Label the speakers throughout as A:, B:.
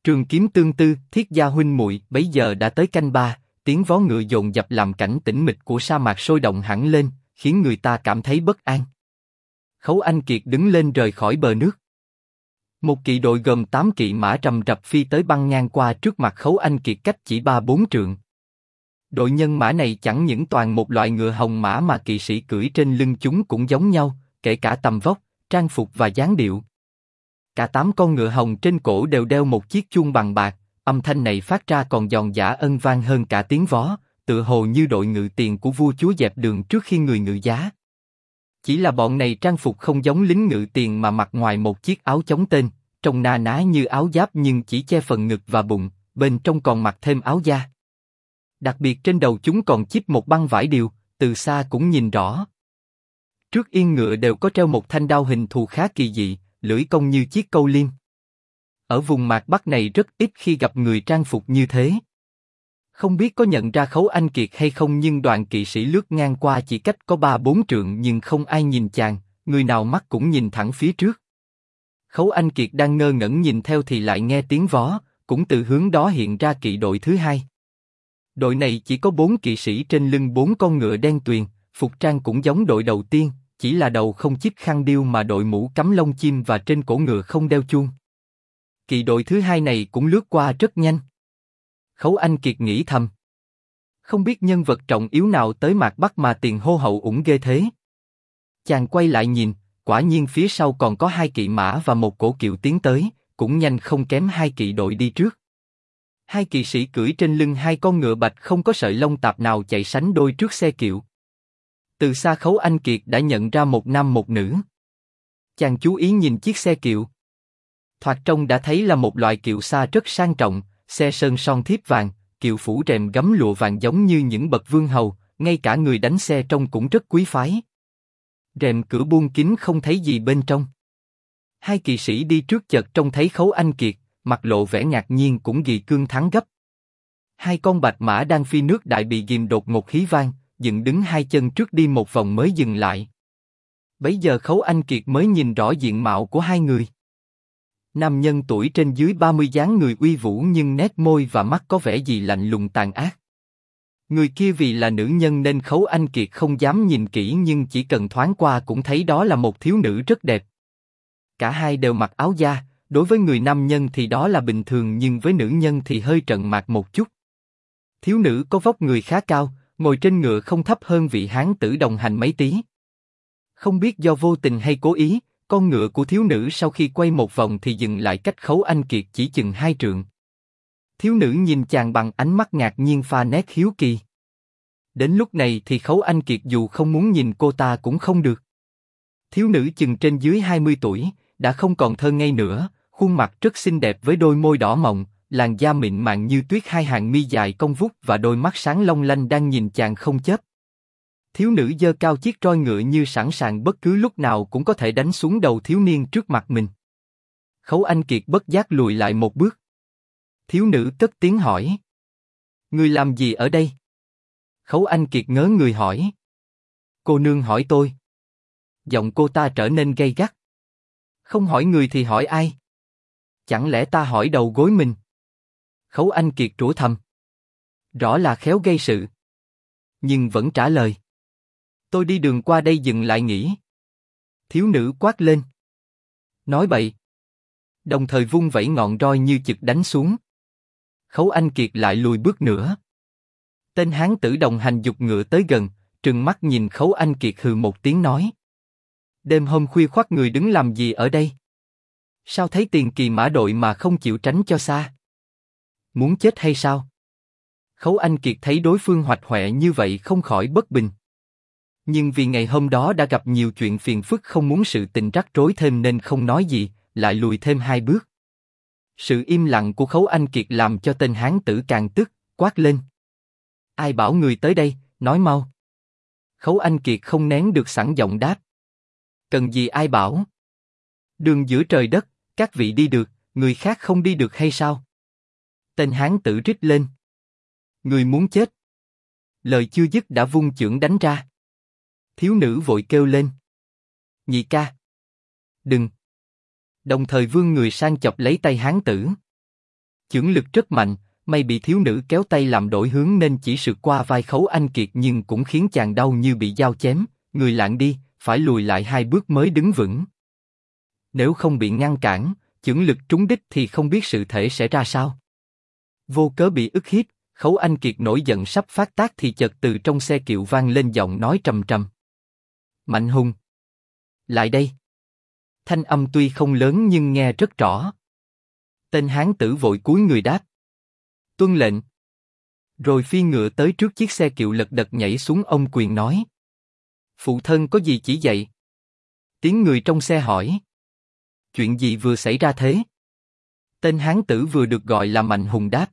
A: Trường kiếm tương tư, Thiết gia huynh muội, bấy giờ đã tới canh ba, tiếng vó ngựa dồn dập làm cảnh tĩnh mịch của sa mạc sôi động hẳn lên, khiến người ta cảm thấy bất an. Khấu Anh Kiệt đứng lên rời khỏi bờ nước. Một kỵ đội gồm 8 kỵ mã rầm rập phi tới băng ngang qua trước mặt Khấu Anh Kiệt cách chỉ 3-4 trượng. Đội nhân mã này chẳng những toàn một loại ngựa hồng mã mà kỵ sĩ cưỡi trên lưng chúng cũng giống nhau, kể cả tầm vóc, trang phục và dáng điệu. Cả 8 con ngựa hồng trên cổ đều đeo một chiếc chuông bằng bạc, âm thanh này phát ra còn giòn giã ân vang hơn cả tiếng vó, tựa hồ như đội ngự tiền của vua chúa dẹp đường trước khi người ngự giá. Chỉ là bọn này trang phục không giống lính ngự tiền mà mặc ngoài một chiếc áo chống tên, trông na ná như áo giáp nhưng chỉ che phần ngực và bụng, bên trong còn mặc thêm áo da. Đặc biệt trên đầu chúng còn chít một băng vải điều, từ xa cũng nhìn rõ. Trước yên ngựa đều có treo một thanh đao hình thù khá kỳ dị, lưỡi cong như chiếc câu liêm. Ở vùng mạc Bắc này rất ít khi gặp người trang phục như thế. Không biết có nhận ra Khấu Anh Kiệt hay không nhưng đoàn kỵ sĩ lướt ngang qua chỉ cách có 3-4 trượng nhưng không ai nhìn chàng, người nào mắt cũng nhìn thẳng phía trước. Khấu Anh Kiệt đang ngơ ngẩn nhìn theo thì lại nghe tiếng vó, cũng từ hướng đó hiện ra kỵ đội thứ hai. Đội này chỉ có 4 kỵ sĩ trên lưng 4 con ngựa đen tuyền, phục trang cũng giống đội đầu tiên, chỉ là đầu không chiếc khăn điêu mà đội mũ cắm lông chim và trên cổ ngựa không đeo chuông. Kỵ đội thứ hai này cũng lướt qua rất nhanh. Khấu Anh Kiệt nghĩ thầm. Không biết nhân vật trọng yếu nào tới mạc Bắc mà tiền hô hậu ủng ghê thế. Chàng quay lại nhìn, quả nhiên phía sau còn có 2 kỵ mã và một cổ kiệu tiến tới, cũng nhanh không kém 2 kỵ đội đi trước. 2 kỵ sĩ cưỡi trên lưng 2 con ngựa bạch không có sợi lông tạp nào chạy sánh đôi trước xe kiệu. Từ xa Khấu Anh Kiệt đã nhận ra một nam một nữ. Chàng chú ý nhìn chiếc xe kiệu. Thoạt trông đã thấy là một loại kiệu xa rất sang trọng, xe sơn son thiếp vàng, kiệu phủ rèm gấm lụa vàng giống như những bậc vương hầu, ngay cả người đánh xe trông cũng rất quý phái. Rèm cửa buông kín không thấy gì bên trong. 2 kỵ sĩ đi trước chợt trông thấy Khấu Anh Kiệt, mặt lộ vẻ ngạc nhiên cũng gì cương thắng gấp. 2 con bạch mã đang phi nước đại bị ghim đột ngột hí vang, dựng đứng 2 chân trước đi một vòng mới dừng lại. Bấy giờ Khấu Anh Kiệt mới nhìn rõ diện mạo của 2 người. Nam nhân tuổi trên dưới 30 dáng người uy vũ nhưng nét môi và mắt có vẻ gì lạnh lùng tàn ác. Người kia vì là nữ nhân nên Khấu Anh Kiệt không dám nhìn kỹ nhưng chỉ cần thoáng qua cũng thấy đó là một thiếu nữ rất đẹp. Cả hai đều mặc áo da, đối với người nam nhân thì đó là bình thường nhưng với nữ nhân thì hơi trợn mạc một chút. Thiếu nữ có vóc người khá cao, ngồi trên ngựa không thấp hơn vị hán tử đồng hành mấy tí. Không biết do vô tình hay cố ý, con ngựa của thiếu nữ sau khi quay một vòng thì dừng lại cách Khấu Anh Kiệt chỉ chừng 2 trượng. Thiếu nữ nhìn chàng bằng ánh mắt ngạc nhiên pha nét hiếu kỳ. Đến lúc này thì Khấu Anh Kiệt dù không muốn nhìn cô ta cũng không được. Thiếu nữ chừng trên dưới 20 tuổi, đã không còn thơ ngây nữa, khuôn mặt rất xinh đẹp với đôi môi đỏ mọng, làn da mịn màng như tuyết, 2 hàng mi dài cong vút và đôi mắt sáng long lanh đang nhìn chàng không chớp. Thiếu nữ giơ cao chiếc roi ngựa như sẵn sàng bất cứ lúc nào cũng có thể đánh xuống đầu thiếu niên trước mặt mình. Khấu Anh Kiệt bất giác lùi lại một bước. Thiếu nữ cất tiếng hỏi. Ngươi làm gì ở đây? Khấu Anh Kiệt ngớ người hỏi. Cô nương hỏi tôi. Giọng cô ta trở nên gay gắt. Không hỏi người thì hỏi ai? Chẳng lẽ ta hỏi đầu gối mình? Khấu Anh Kiệt rủa thầm. Rõ là khéo gây sự. Nhưng vẫn trả lời. Tôi đi đường qua đây dừng lại nghỉ. Thiếu nữ quát lên. Nói bậy. Đồng thời vung vẩy ngọn roi như chực đánh xuống. Khấu Anh Kiệt lại lùi bước nữa. Tên hán tử đồng hành giục ngựa tới gần, trừng mắt nhìn Khấu Anh Kiệt hừ một tiếng nói. Đêm hôm khuya khoắt người đứng làm gì ở đây? Sao thấy tiền kỳ mã đội mà không chịu tránh cho xa? Muốn chết hay sao? Khấu Anh Kiệt thấy đối phương hoạch hoẹ như vậy không khỏi bất bình. Nhưng vì ngày hôm đó đã gặp nhiều chuyện phiền phức không muốn sự tình rắc rối thêm nên không nói gì, lại lùi thêm 2 bước. Sự im lặng của Khấu Anh Kiệt làm cho tên hán tử càng tức, quát lên. Ai bảo người tới đây, nói mau. Khấu Anh Kiệt không nén được sẵn giọng đáp. Cần gì ai bảo? Đường giữa trời đất, các vị đi được, người khác không đi được hay sao? Tên hán tử rít lên. Người muốn chết. Lời chưa dứt đã vung chưởng đánh ra. Thiếu nữ vội kêu lên. Nhị ca. Đừng. Đồng thời vươn người sang chọc lấy tay hán tử. Chưởng lực rất mạnh, may bị thiếu nữ kéo tay làm đổi hướng nên chỉ sượt qua vai Khấu Anh Kiệt nhưng cũng khiến chàng đau như bị dao chém, người lạng đi, phải lùi lại 2 bước mới đứng vững. Nếu không bị ngăn cản, chưởng lực trúng đích thì không biết sự thể sẽ ra sao. Vô cớ bị ức hiếp, Khấu Anh Kiệt nổi giận sắp phát tác thì chợt từ trong xe kiệu vang lên giọng nói trầm trầm. Mạnh Hùng! Lại đây! Thanh âm tuy không lớn nhưng nghe rất rõ. Tên hán tử vội cúi người đáp. Tuân lệnh. Rồi phi ngựa tới trước chiếc xe kiệu lật đật nhảy xuống ôm quyền nói. Phụ thân có gì chỉ dạy? Tiếng người trong xe hỏi. Chuyện gì vừa xảy ra thế? Tên hán tử vừa được gọi là Mạnh Hùng đáp.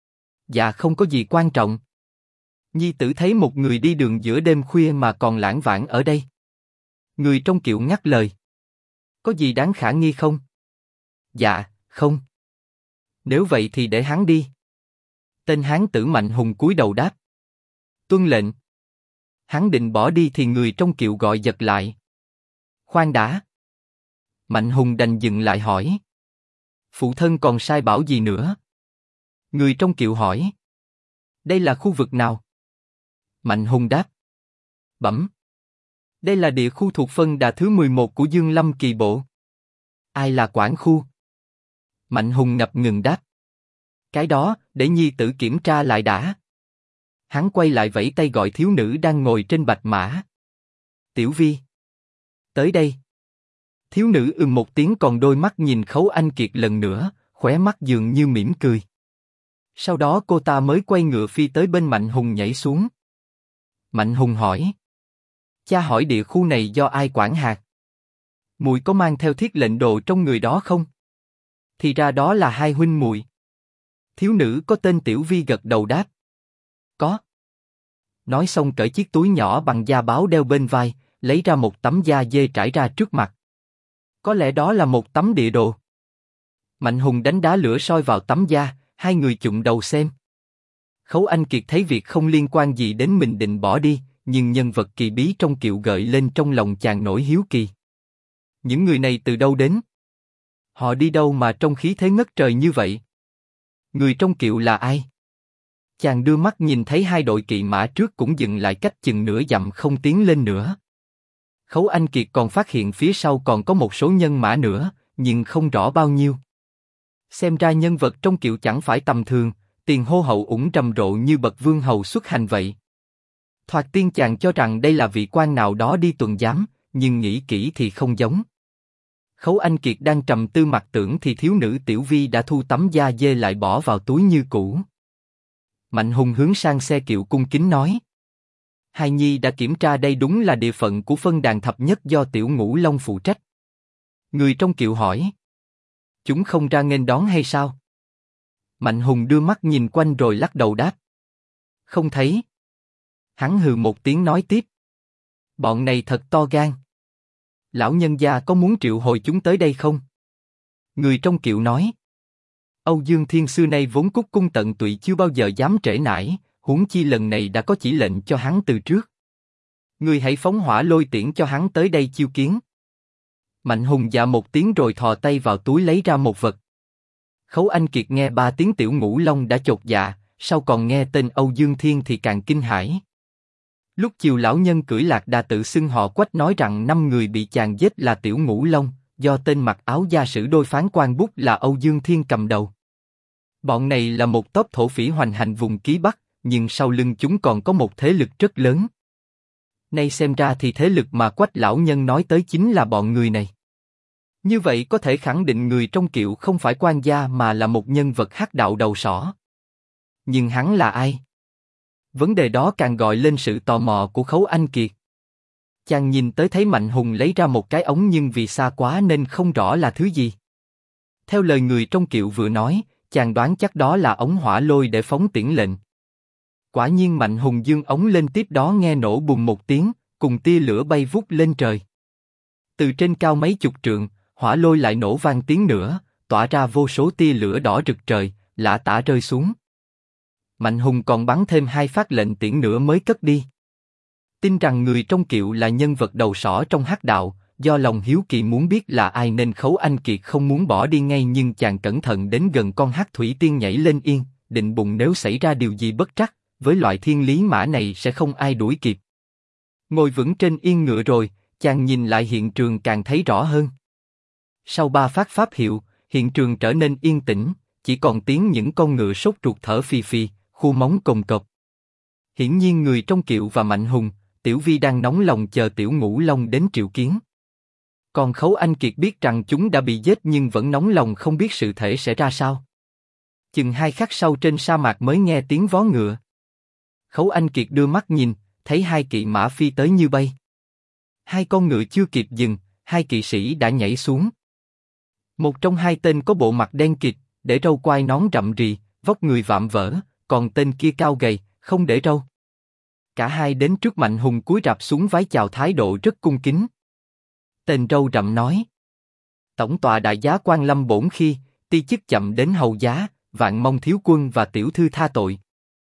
A: Dạ không có gì quan trọng. Nhi tử thấy một người đi đường giữa đêm khuya mà còn lãng vãng ở đây. Người trong kiệu ngắt lời. Có gì đáng khả nghi không? Dạ, không. Nếu vậy thì để hắn đi. Tên hán tử Mạnh Hùng cúi đầu đáp. Tuân lệnh. Hắn định bỏ đi thì người trong kiệu gọi giật lại. Khoan đã. Mạnh Hùng đành dừng lại hỏi. Phụ thân còn sai bảo gì nữa? Người trong kiệu hỏi. Đây là khu vực nào? Mạnh Hùng đáp. Bẩm. Đây là địa khu thuộc phân đà thứ 11 của Dương Lâm Kỳ Bộ. Ai là quản khu? Mạnh Hùng ngập ngừng đáp. Cái đó, để nhi tử kiểm tra lại đã. Hắn quay lại vẫy tay gọi thiếu nữ đang ngồi trên bạch mã. Tiểu Vi. Tới đây. Thiếu nữ một tiếng còn đôi mắt nhìn Khấu Anh Kiệt lần nữa, khóe mắt dường như mỉm cười. Sau đó cô ta mới quay ngựa phi tới bên Mạnh Hùng nhảy xuống. Mạnh Hùng hỏi. Cha hỏi địa khu này do ai quản hạt? Muội có mang theo thiết lệnh đồ trong người đó không? Thì ra đó là hai huynh muội. Thiếu nữ có tên Tiểu Vi gật đầu đáp. Có. Nói xong cởi chiếc túi nhỏ bằng da báo đeo bên vai, lấy ra một tấm da dê trải ra trước mặt. Có lẽ đó là một tấm địa đồ. Mạnh Hùng đánh đá lửa soi vào tấm da, hai người chụm đầu xem. Khấu Anh Kiệt thấy việc không liên quan gì đến mình định bỏ đi, nhưng nhân vật kỳ bí trong kiệu gợi lên trong lòng chàng nỗi hiếu kỳ. Những người này từ đâu đến? Họ đi đâu mà trông khí thế ngất trời như vậy? Người trong kiệu là ai? Chàng đưa mắt nhìn thấy hai đội kỵ mã trước cũng dừng lại cách chừng nửa dặm không tiến lên nữa. Khấu Anh Kiệt còn phát hiện phía sau còn có một số nhân mã nữa, nhưng không rõ bao nhiêu. Xem ra nhân vật trong kiệu chẳng phải tầm thường, tiền hô hậu ủng trầm rộ như bậc vương hầu xuất hành vậy. Thoạt tiên chàng cho rằng đây là vị quan nào đó đi tuần giám, nhưng nghĩ kỹ thì không giống. Khấu Anh Kiệt đang trầm tư mặc tưởng thì thiếu nữ Tiểu Vi đã thu tấm da dê lại bỏ vào túi như cũ. Mạnh Hùng hướng sang xe kiệu cung kính nói. Hài nhi đã kiểm tra đây đúng là địa phận của phân đàn thập nhất do Tiểu Ngũ Long phụ trách. Người trong kiệu hỏi. Chúng không ra nghênh đón hay sao? Mạnh Hùng đưa mắt nhìn quanh rồi lắc đầu đáp. Không thấy. Hắn hừ một tiếng nói tiếp. Bọn này thật to gan. Lão nhân gia có muốn triệu hồi chúng tới đây không? Người trong kiệu nói. Âu Dương Thiên xưa nay vốn cúc cung tận tụy chưa bao giờ dám trễ nải, huống chi lần này đã có chỉ lệnh cho hắn từ trước. Người hãy phóng hỏa lôi tiễn cho hắn tới đây chiêu kiến. Mạnh Hùng dạ một tiếng rồi thò tay vào túi lấy ra một vật. Khấu Anh Kiệt nghe 3 tiếng Tiểu Ngũ Long đã chột dạ, sau còn nghe tên Âu Dương Thiên thì càng kinh hãi. Lúc chiều lão nhân cưỡi lạc đà tự xưng họ Quách nói rằng 5 người bị chàng giết là Tiểu Ngũ Long, do tên mặc áo da sử đôi phán quan bút là Âu Dương Thiên cầm đầu. Bọn này là một tốp thổ phỉ hoành hành vùng Ký Bắc, nhưng sau lưng chúng còn có một thế lực rất lớn. Nay xem ra thì thế lực mà Quách lão nhân nói tới chính là bọn người này. Như vậy có thể khẳng định người trong kiệu không phải quan gia mà là một nhân vật hắc đạo đầu sỏ. Nhưng hắn là ai? Vấn đề đó càng gọi lên sự tò mò của Khấu Anh Kiệt. Chàng nhìn tới thấy Mạnh Hùng lấy ra một cái ống nhưng vì xa quá nên không rõ là thứ gì. Theo lời người trong kiệu vừa nói, chàng đoán chắc đó là ống hỏa lôi để phóng tiễn lệnh. Quả nhiên Mạnh Hùng giương ống lên tiếp đó nghe nổ bùng một tiếng, cùng tia lửa bay vút lên trời. Từ trên cao mấy chục trượng, hỏa lôi lại nổ vang tiếng nữa, tỏa ra vô số tia lửa đỏ rực trời, lả tả rơi xuống. Mạnh Hùng còn bắn thêm 2 phát lệnh tiễn nữa mới cất đi. Tin rằng người trong kiệu là nhân vật đầu sỏ trong hắc đạo, Do lòng hiếu kỳ muốn biết là ai nên Khấu Anh Kiệt không muốn bỏ đi ngay, nhưng chàng cẩn thận đến gần con hắc thủy tiên nhảy lên yên, định bụng nếu xảy ra điều gì bất trắc, với loại thiên lý mã này sẽ không ai đuổi kịp. Ngồi vững trên yên ngựa rồi, chàng nhìn lại hiện trường càng thấy rõ hơn. Sau 3 phát pháp hiệu, hiện trường trở nên yên tĩnh, chỉ còn tiếng những con ngựa sốt ruột thở phì phì, khu móng cồng cộp. Hiển nhiên người trong kiệu và Mạnh Hùng, Tiểu Vi đang nóng lòng chờ Tiểu Ngũ Long đến triệu kiến. Còn Khấu Anh Kiệt biết rằng chúng đã bị giết nhưng vẫn nóng lòng không biết sự thể sẽ ra sao. Chừng 2 khắc sau trên sa mạc mới nghe tiếng vó ngựa. Khấu Anh Kiệt đưa mắt nhìn, thấy 2 kỵ mã phi tới như bay. 2 con ngựa chưa kịp dừng, 2 kỵ sĩ đã nhảy xuống. Một trong 2 tên có bộ mặt đen kịt, để râu quai nón rậm rì, vóc người vạm vỡ, còn tên kia cao gầy, không để râu. Cả hai đến trước Mạnh Hùng cúi rạp xuống vái chào, thái độ rất cung kính. Tên râu rậm nói: Tổng tọa đại giá quan lâm bổn khi, ti chức chậm đến hầu giá, vạn mong thiếu quân và tiểu thư tha tội.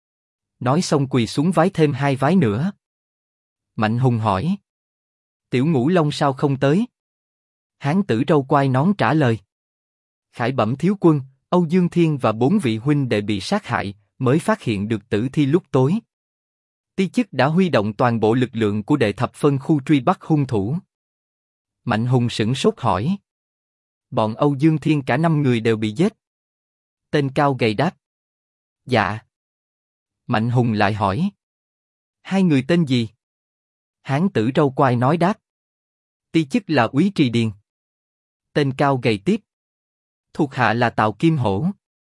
A: Nói xong quỳ xuống vái thêm 2 vái nữa. Mạnh Hùng hỏi: Tiểu Ngũ Long sao không tới? Hán tử râu quai nón trả lời: Khải bẩm thiếu quân, Âu Dương Thiên và 4 vị huynh đệ bị sát hại, mới phát hiện được tử thi lúc tối. Ti chức đã huy động toàn bộ lực lượng của đệ thập phân khu truy bắt hung thủ. Mạnh Hùng sửng sốt hỏi: Bọn Âu Dương Thiên cả 5 người đều bị giết? Tên cao gầy đáp: Dạ. Mạnh Hùng lại hỏi: 2 người tên gì? Hán tử râu quai nói đáp: Ti chức là Úy Trì Điền. Tên cao gầy tiếp: Thuộc hạ là Tào Kim Hổ.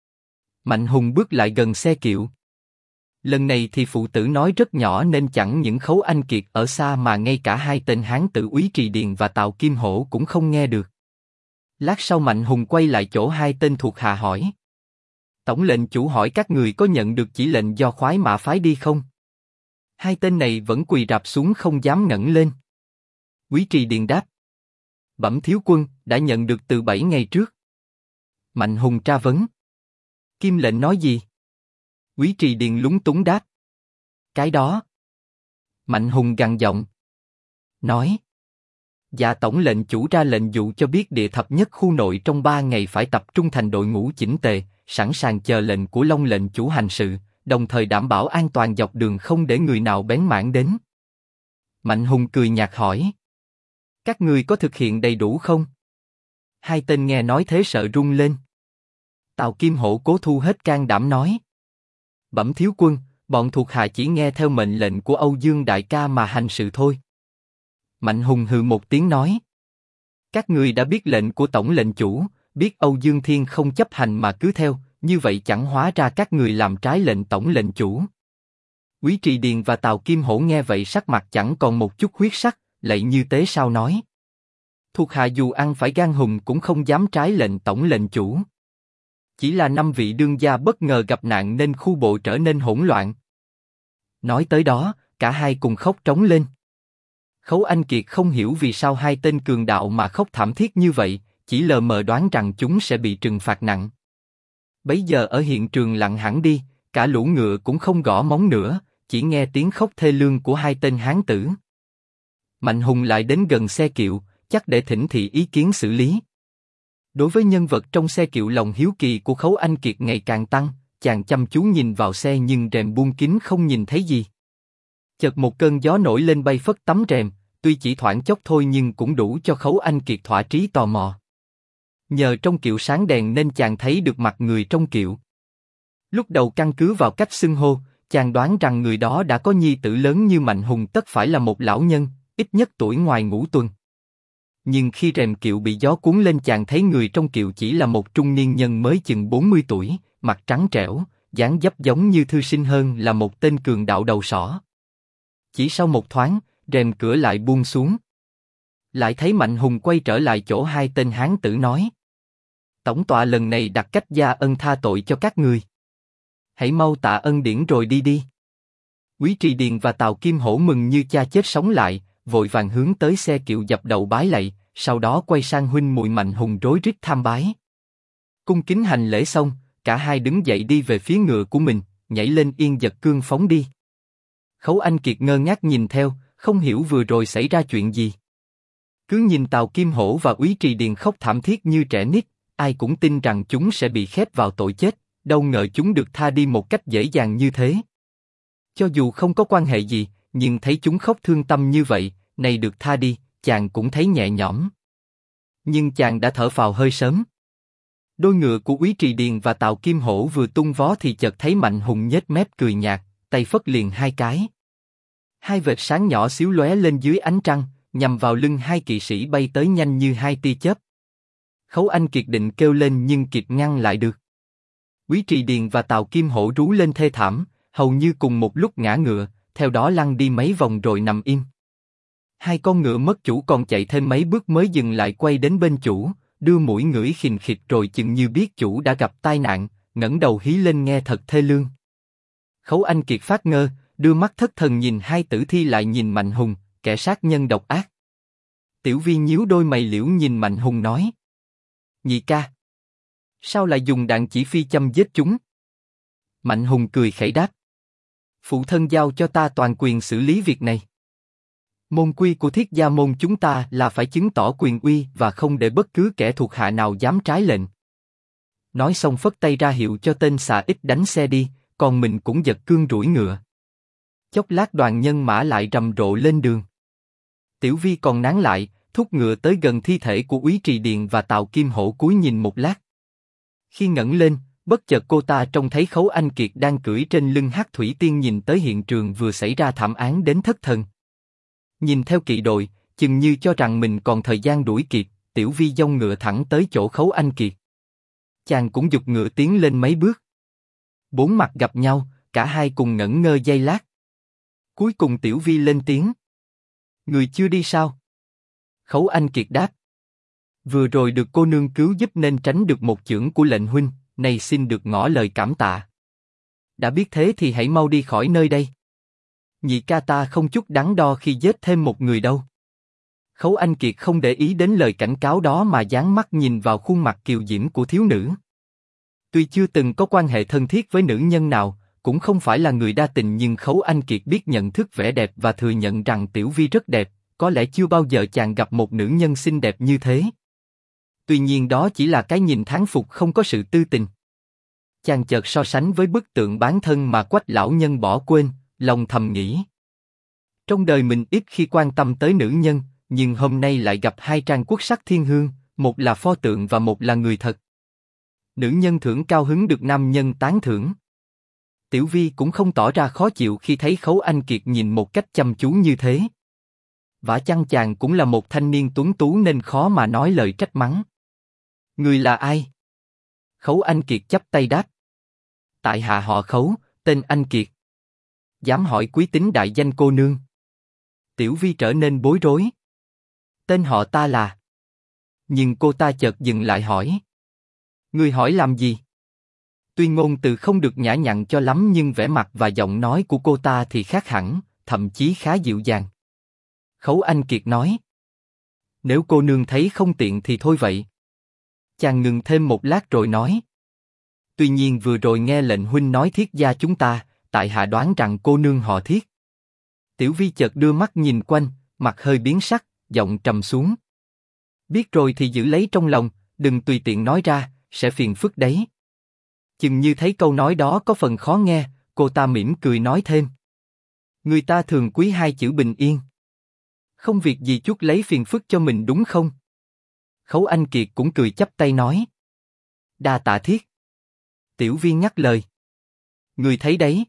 A: Mạnh Hùng bước lại gần xe kiệu. Lần này thì phụ tử nói rất nhỏ nên chẳng những Khấu Anh Kiệt ở xa mà ngay cả 2 tên hán tử Úy Trì Điền và Tào Kim Hổ cũng không nghe được. Lát sau Mạnh Hùng quay lại chỗ 2 tên thuộc hạ hỏi: Tổng lệnh chủ hỏi các người có nhận được chỉ lệnh do khoái mã phái đi không? 2 tên này vẫn quỳ rạp xuống không dám ngẩng lên. Úy Trì Điền đáp: Bẩm thiếu quân, đã nhận được từ 7 ngày trước. Mạnh Hùng tra vấn: Kim lệnh nói gì? Úy Trì Điền lúng túng đáp: Cái đó. Mạnh Hùng gằn giọng nói: Dạ tổng lệnh chủ ra lệnh dụ cho biết địa thập nhất khu nội trong 3 ngày phải tập trung thành đội ngũ chỉnh tề, sẵn sàng chờ lệnh của Long lệnh chủ hành sự, đồng thời đảm bảo an toàn dọc đường không để người nào bén mảng đến. Mạnh Hùng cười nhạt hỏi: Các người có thực hiện đầy đủ không? 2 tên nghe nói thế sợ run lên. Tào Kim Hổ cố thu hết can đảm nói: Bẩm thiếu quân, bọn thuộc hạ chỉ nghe theo mệnh lệnh của Âu Dương đại ca mà hành sự thôi. Mạnh Hùng hừ một tiếng nói: Các người đã biết lệnh của tổng lệnh chủ, biết Âu Dương Thiên không chấp hành mà cứ theo, như vậy chẳng hóa ra các người làm trái lệnh tổng lệnh chủ. Úy Trì Điền và Tào Kim Hổ nghe vậy sắc mặt chẳng còn một chút huyết sắc, lạy như tế sao nói: Thuộc hạ dù ăn phải gan hùm cũng không dám trái lệnh tổng lệnh chủ. Chỉ là 5 vị đương gia bất ngờ gặp nạn nên khu bộ trở nên hỗn loạn. Nói tới đó, cả hai cùng khóc trống lên. Khấu Anh Kiệt không hiểu vì sao 2 tên cường đạo mà khóc thảm thiết như vậy, chỉ lờ mờ đoán rằng chúng sẽ bị trừng phạt nặng. Bấy giờ ở hiện trường lặng hẳn đi, cả lũ ngựa cũng không gõ móng nữa, chỉ nghe tiếng khóc thê lương của 2 tên hán tử. Mạnh Hùng lại đến gần xe kiệu, chắc để thỉnh thị ý kiến xử lý. Đối với nhân vật trong xe kiệu, lòng hiếu kỳ của Khấu Anh Kiệt ngày càng tăng, chàng chăm chú nhìn vào xe nhưng rèm buông kín không nhìn thấy gì. Chợt một cơn gió nổi lên bay phất tấm rèm, tuy chỉ thoảng chốc thôi nhưng cũng đủ cho Khấu Anh Kiệt thỏa trí tò mò. Nhờ trong kiệu sáng đèn nên chàng thấy được mặt người trong kiệu. Lúc đầu căn cứ vào cách xưng hô, chàng đoán rằng người đó đã có nhi tử lớn như Mạnh Hùng tất phải là một lão nhân, ít nhất tuổi ngoài ngũ tuần. Nhưng khi rèm kiệu bị gió cuốn lên chàng thấy người trong kiệu chỉ là một trung niên nhân mới chừng 40 tuổi, mặt trắng trẻo, dáng dấp giống như thư sinh hơn là một tên cường đạo đầu sỏ. Chỉ sau một thoáng, rèm cửa lại buông xuống. Lại thấy Mạnh Hùng quay trở lại chỗ 2 tên hán tử nói: Tổng tọa lần này đặt cách gia ân tha tội cho các người. Hãy mau tạ ân điển rồi đi đi. Úy Trì Điền và Tào Kim Hổ mừng như cha chết sống lại, vội vàng hướng tới xe kiệu dập đầu bái lạy, sau đó quay sang huynh muội Mạnh Hùng rối rít tham bái. Cung kính hành lễ xong, cả hai đứng dậy đi về phía ngựa của mình, nhảy lên yên giật cương phóng đi. Khấu Anh Kiệt ngơ ngác nhìn theo, không hiểu vừa rồi xảy ra chuyện gì. Cứ nhìn Tào Kim Hổ và Úy Trì Điền khóc thảm thiết như trẻ nít, ai cũng tin rằng chúng sẽ bị khép vào tội chết, đâu ngờ chúng được tha đi một cách dễ dàng như thế. Cho dù không có quan hệ gì, nhưng thấy chúng khóc thương tâm như vậy, này được tha đi, chàng cũng thấy nhẹ nhõm. Nhưng chàng đã thở phào hơi sớm. Đôi ngựa của Úy Trì Điền và Tào Kim Hổ vừa tung vó thì chợt thấy Mạnh Hùng nhếch mép cười nhạt, tay phất liền hai cái. Hai vệt sáng nhỏ xíu lóe lên dưới ánh trăng, nhằm vào lưng hai kỵ sĩ bay tới nhanh như hai tia chớp. Khấu Anh Kiệt định kêu lên nhưng kịp ngăn lại được. Úy Trì Điền và Tào Kim Hổ rú lên thê thảm, hầu như cùng một lúc ngã ngựa, theo đó lăn đi mấy vòng rồi nằm im. Hai con ngựa mất chủ còn chạy thêm mấy bước mới dừng lại quay đến bên chủ, đưa mũi ngửi khìn khịt rồi chừng như biết chủ đã gặp tai nạn, ngẩng đầu hí lên nghe thật thê lương. Khấu Anh Kiệt phát ngơ, đưa mắt thất thần nhìn hai tử thi lại nhìn Mạnh Hùng, kẻ sát nhân độc ác. Tiểu Vi nhíu đôi mày liễu nhìn Mạnh Hùng nói: Nhị ca, sao lại dùng đạn chỉ phi châm giết chúng? Mạnh Hùng cười khẩy đáp: Phụ thân giao cho ta toàn quyền xử lý việc này. Môn quy của Thiết Gia môn chúng ta là phải chứng tỏ quyền uy và không để bất cứ kẻ thuộc hạ nào dám trái lệnh. Nói xong phất tay ra hiệu cho tên xà ít đánh xe đi, còn mình cũng giật cương đuổi ngựa. Chốc lát đoàn nhân mã lại rầm rộ lên đường. Tiểu Vi còn nán lại, thúc ngựa tới gần thi thể của Úy Trì Điền và Tào Kim Hổ cúi nhìn một lát. Khi ngẩng lên, bất chợt cô ta trông thấy Khấu Anh Kiệt đang cưỡi trên lưng Hắc Thủy Tiên nhìn tới hiện trường vừa xảy ra thảm án đến thất thần. Nhìn theo kỵ đội, chừng như cho rằng mình còn thời gian đuổi kịp, Tiểu Vi dông ngựa thẳng tới chỗ Khấu Anh Kiệt. Chàng cũng giục ngựa tiến lên mấy bước. Bốn mặt gặp nhau, cả hai cùng ngẩn ngơ giây lát. Cuối cùng Tiểu Vi lên tiếng: Người chưa đi sao? Khấu Anh Kiệt đáp: Vừa rồi được cô nương cứu giúp nên tránh được một chưởng của lệnh huynh, này xin được ngỏ lời cảm tạ. Đã biết thế thì hãy mau đi khỏi nơi đây. Nhị ca ta không chút đắn đo khi giết thêm một người đâu. Khấu Anh Kiệt không để ý đến lời cảnh cáo đó mà dán mắt nhìn vào khuôn mặt kiều diễm của thiếu nữ. Tuy chưa từng có quan hệ thân thiết với nữ nhân nào, cũng không phải là người đa tình, nhưng Khấu Anh Kiệt biết nhận thức vẻ đẹp và thừa nhận rằng Tiểu Vi rất đẹp, có lẽ chưa bao giờ chàng gặp một nữ nhân xinh đẹp như thế. Tuy nhiên đó chỉ là cái nhìn thán phục không có sự tư tình. Chàng chợt so sánh với bức tượng bán thân mà Quách lão nhân bỏ quên, lòng thầm nghĩ. Trong đời mình ít khi quan tâm tới nữ nhân, nhưng hôm nay lại gặp hai trang quốc sắc thiên hương, một là pho tượng và một là người thật. Nữ nhân thưởng cao hứng được nam nhân tán thưởng. Tiểu Vi cũng không tỏ ra khó chịu khi thấy Khấu Anh Kiệt nhìn một cách chăm chú như thế. Vả chăng chàng cũng là một thanh niên tuấn tú nên khó mà nói lời trách mắng. Người là ai? Khấu Anh Kiệt chắp tay đáp: Tại hạ họ Khấu, tên Anh Kiệt. Dám hỏi quý tính đại danh cô nương? Tiểu Vi trở nên bối rối. Tên họ ta là... Nhưng cô ta chợt dừng lại hỏi: Người hỏi làm gì? Tuy ngôn từ không được nhã nhặn cho lắm nhưng vẻ mặt và giọng nói của cô ta thì khác hẳn, thậm chí khá dịu dàng. Khấu Anh Kiệt nói: Nếu cô nương thấy không tiện thì thôi vậy. Chàng ngừng thêm một lát rồi nói: Tuy nhiên vừa rồi nghe lệnh huynh nói Thiết gia chúng ta, tại hạ đoán rằng cô nương họ Thiết. Tiểu Vi chợt đưa mắt nhìn quanh, mặt hơi biến sắc, giọng trầm xuống: Biết rồi thì giữ lấy trong lòng, đừng tùy tiện nói ra, sẽ phiền phức đấy. Chừng như thấy câu nói đó có phần khó nghe, cô ta mỉm cười nói thêm: Người ta thường quý hai chữ bình yên. Không việc gì chuốc lấy phiền phức cho mình đúng không? Khấu Anh Kiệt cũng cười chắp tay nói: Đa tạ Thiết. Tiểu Vi ngắt lời: Người thấy đấy.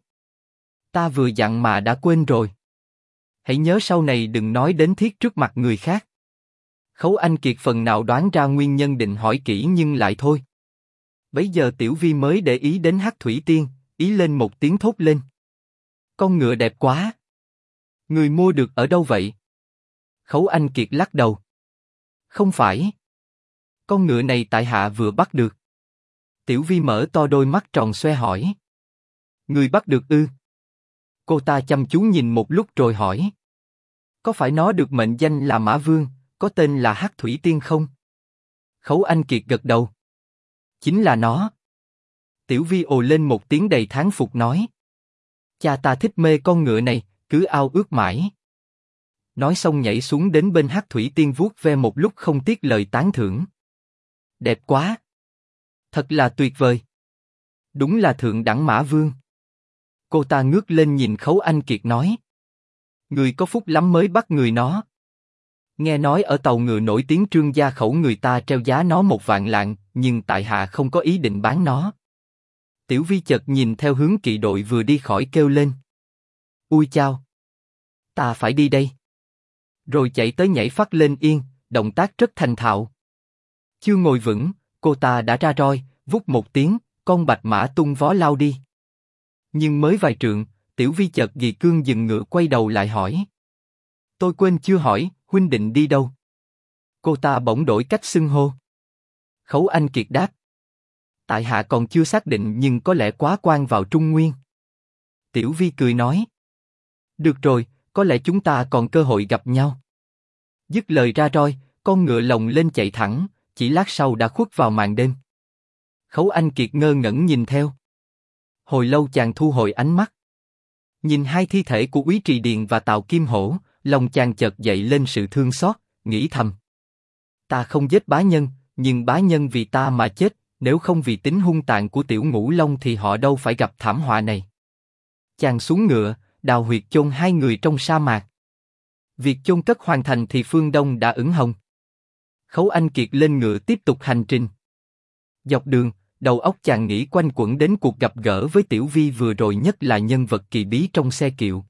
A: Ta vừa dặn mà đã quên rồi. Hãy nhớ sau này đừng nói đến Thiết trước mặt người khác. Khấu Anh Kiệt phần nào đoán ra nguyên nhân định hỏi kỹ nhưng lại thôi. Bấy giờ Tiểu Vi mới để ý đến Hắc Thủy Tiên, ý lên một tiếng thốt lên: Con ngựa đẹp quá. Người mua được ở đâu vậy? Khấu Anh Kiệt lắc đầu: Không phải. Con ngựa này tại hạ vừa bắt được. Tiểu Vi mở to đôi mắt tròn xoe hỏi: Người bắt được ư? Cô ta chăm chú nhìn một lúc rồi hỏi: Có phải nó được mệnh danh là Mã Vương, có tên là Hắc Thủy Tiên không? Khấu Anh Kiệt gật đầu: Chính là nó. Tiểu Vi ồ lên một tiếng đầy thán phục nói: Cha ta thích mê con ngựa này, cứ ao ước mãi. Nói xong nhảy xuống đến bên Hắc Thủy Tiên vuốt ve một lúc không tiếc lời tán thưởng. Đẹp quá! Thật là tuyệt vời! Đúng là thượng đẳng mã vương. Cô ta ngước lên nhìn Khấu Anh Kiệt nói. Người có phúc lắm mới bắt người nó. Nghe nói ở tàu ngựa nổi tiếng Trương Gia Khẩu người ta treo giá nó 1.000.000, nhưng tại hạ không có ý định bán nó. Tiểu Vi chợt nhìn theo hướng kỵ đội vừa đi khỏi kêu lên. Ui chao! Ta phải đi đây. Rồi chạy tới nhảy phát lên yên, động tác rất thành thạo. Chưa ngồi vững, cô ta đã ra roi, vút một tiếng, con bạch mã tung vó lao đi. Nhưng mới vài trượng, Tiểu Vi chợt ghi cương dừng ngựa quay đầu lại hỏi. Tôi quên chưa hỏi, huynh định đi đâu? Cô ta bỗng đổi cách xưng hô. Khấu Anh Kiệt đáp. Tại hạ còn chưa xác định nhưng có lẽ quá quan vào Trung Nguyên. Tiểu Vi cười nói. Được rồi, có lẽ chúng ta còn cơ hội gặp nhau. Dứt lời ra roi, con ngựa lồng lên chạy thẳng, chỉ lát sau đã khuất vào màn đêm. Khấu Anh Kiệt ngơ ngẩn nhìn theo. Hồi lâu chàng thu hồi ánh mắt. Nhìn hai thi thể của Úy Trì Điền và Tào Kim Hổ, lòng chàng chợt dậy lên sự thương xót, nghĩ thầm. Ta không giết bá nhân, nhưng bá nhân vì ta mà chết, nếu không vì tính hung tàn của Tiểu Ngũ Long thì họ đâu phải gặp thảm họa này. Chàng xuống ngựa, đào huyệt chôn hai người trong sa mạc. Việc chôn cất hoàn thành thì phương đông đã ửng hồng. Khấu Anh Kiệt lên ngựa tiếp tục hành trình. Dọc đường, đầu óc chàng nghĩ quanh quẩn đến cuộc gặp gỡ với Tiểu Vi vừa rồi, nhất là nhân vật kỳ bí trong xe kiệu.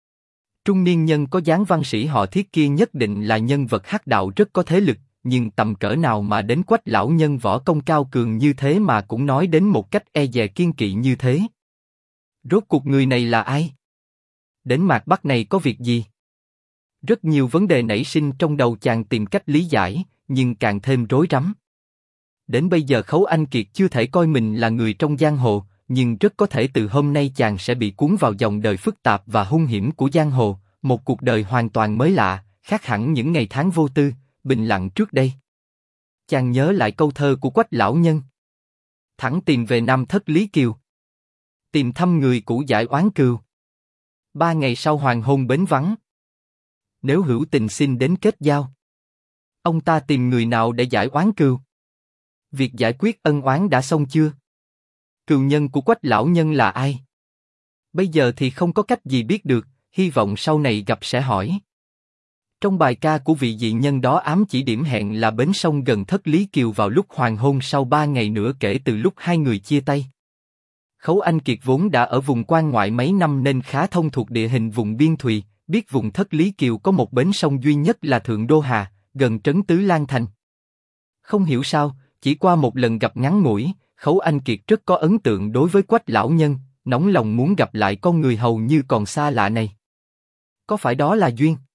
A: Trung niên nhân có dáng văn sĩ họ Thiết kia nhất định là nhân vật hắc đạo rất có thế lực, nhưng tầm cỡ nào mà đến Quách lão nhân võ công cao cường như thế mà cũng nói đến một cách e dè kiêng kỵ như thế. Rốt cuộc người này là ai? Đến Mạc Bắc này có việc gì? Rất nhiều vấn đề nảy sinh trong đầu chàng tìm cách lý giải, nhưng càng thêm rối rắm. Đến bây giờ Khấu Anh Kiệt chưa thể coi mình là người trong giang hồ, nhưng rất có thể từ hôm nay chàng sẽ bị cuốn vào dòng đời phức tạp và hung hiểm của giang hồ, một cuộc đời hoàn toàn mới lạ, khác hẳn những ngày tháng vô tư, bình lặng trước đây. Chàng nhớ lại câu thơ của Quách lão nhân. Thẳng tìm về Nam Thất Lý Kiều. Tìm thăm người cũ giải oán cừu. 3 ngày sau hoàng hôn bến vắng. Nếu hữu tình xin đến kết giao. Ông ta tìm người nào để giải oán cừu? Việc giải quyết ân oán đã xong chưa? Cừu nhân của Quách lão nhân là ai? Bây giờ thì không có cách gì biết được, hy vọng sau này gặp sẽ hỏi. Trong bài ca của vị dị nhân đó ám chỉ điểm hẹn là bến sông gần Thất Lý Kiều vào lúc hoàng hôn sau 3 ngày nữa kể từ lúc hai người chia tay. Khấu Anh Kiệt vốn đã ở vùng quan ngoại mấy năm nên khá thông thuộc địa hình vùng biên thùy, biết vùng Thất Lý Kiều có một bến sông duy nhất là Thượng Đô Hà, gần trấn Tứ Lan Thành. Không hiểu sao, chỉ qua một lần gặp ngắn ngủi, Khấu Anh Kiệt rất có ấn tượng đối với Quách lão nhân, nóng lòng muốn gặp lại con người hầu như còn xa lạ này. Có phải đó là duyên?